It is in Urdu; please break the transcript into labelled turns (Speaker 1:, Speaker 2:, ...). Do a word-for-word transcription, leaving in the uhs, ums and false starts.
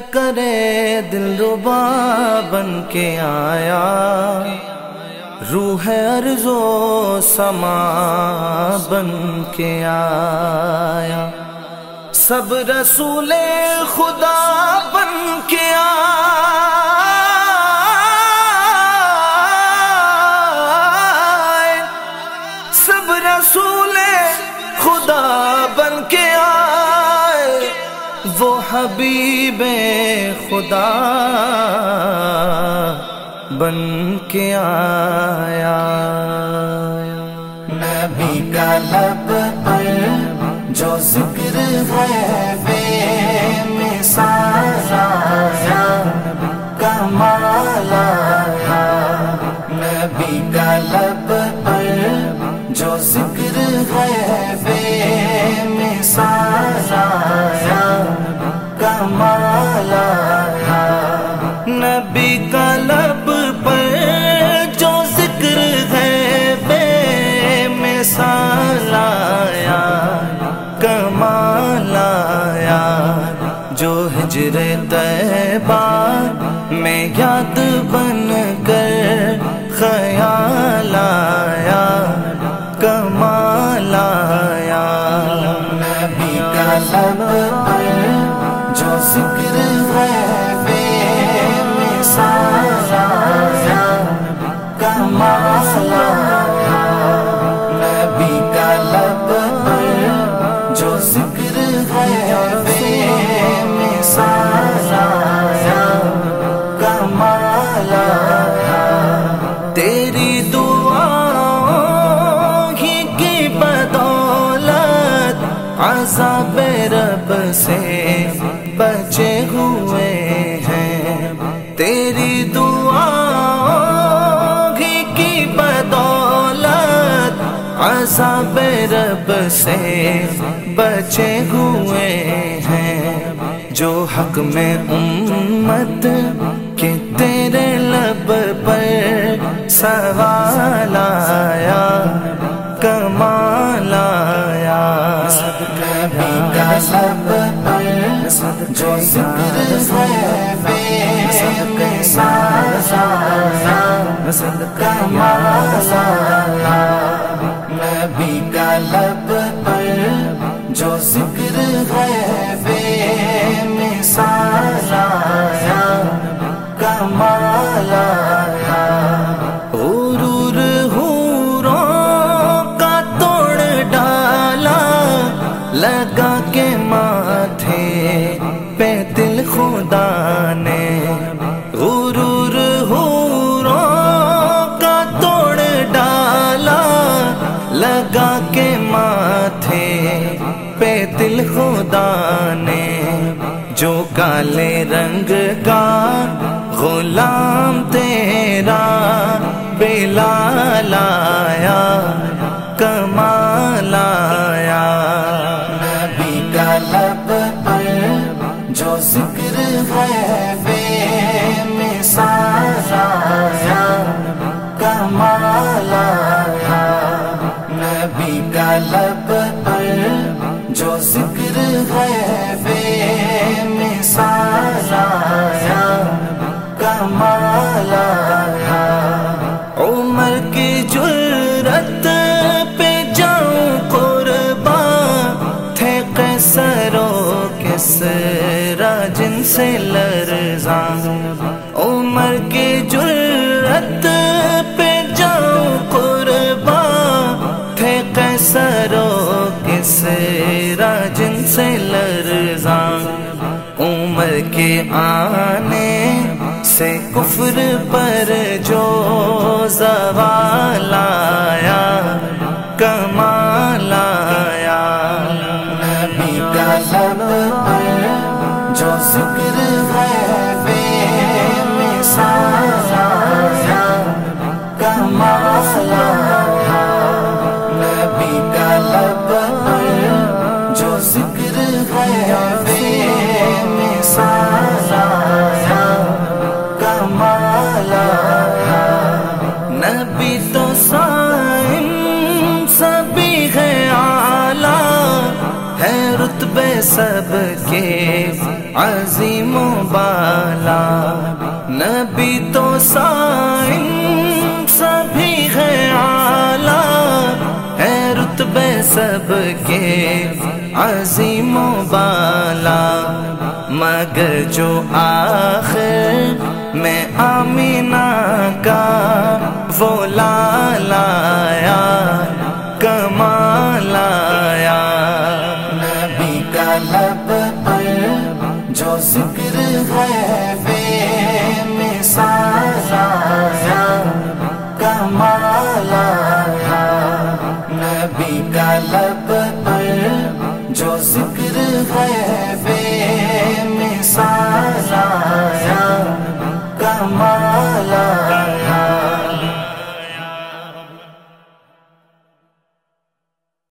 Speaker 1: کرے دلربا بن کے آیا، روح ارض و سما بن کے آیا، سب رسول خدا بن کے آیا، سب رسول خدا بن کے آئے، وہ حبیب خدا بن کے آیا۔ نبی کا لب پر جو ذکر ہے بے مثال آیا، کمال آیا، نبی کا لب پر جو ذکر ہے بے مثال آیا، کمال آیا، نبی کا لب پر جو ذکر ہے بے مثال آیا، کمال آیا، جو ہجر طیبہ میں یاد بن کر خیال آیا، کمال آیا، نبی کا لب پر جو ذکر ہے بے مثال آیا، کمال آیا، نبی کا لب پر جو ذکر ہے بے مثال آیا، کمال آیا، تیری دعاؤں ہی کی بدولت عذاب رب سے بچے ہوئے ہیں، تیری دعاؤں ہی کی بدولت عذاب رب سے بچے ہوئے ہیں، جو حق میں امت کہ تیرے لب پر سوال آیا، کمال آیا، نبی کا لب پر جو ذکر ہے بے مثال آیا، کمال آیا، نبی کا لب پر جو ذکر ہے بے مثال آیا، کمال آیا، غرور حوروں کا توڑ ڈالا، لگا کے ماتھے پہ دل خدا نے، غرور حوروں کا توڑ ڈالا، لگا کے ماتھے پہ دل خدا نے، جو کالے رنگ کا غلام تیرا بلال آیا، کمال آیا، نبی کا لب پر جو ذکر ہے بے مثال آیا، کمال آیا، نبی کا لب پر جو ذکر ہے بے مثال آیا، کمال آیا، عمر کی جرأت پہ جاؤں قربان، تھے قیصر و کسریٰ جن سے لرزاں، عمر کی جرأت پہ جاؤں قربان، تھے قیصر و کسریٰ جن سے لرزاں، عمر کے آنے سے کفر پر جو زوال آیا، کمال آیا، نبی کا لب پر جو ذکر ہے بے مثال آیا، کمال آیا، نبی کا لب پر جو ذکر ہے بے مثال آیا، کمال آیا، نبی تو صائم سبھی ہے اعلیٰ، ہے رتبے سب کے عظیم و بالا، نبی تو سائن سبھی ہے اعلیٰ، ہے رتبے سب کے عظیم و بالا، مگر جو آخر میں آمینہ کا وہ لالا آیا، کمال آیا، نبی کا لب پر جو ذکر ہے بے مثال آیا، کمال آیا، نبی کا لب پر جو ذکر ہے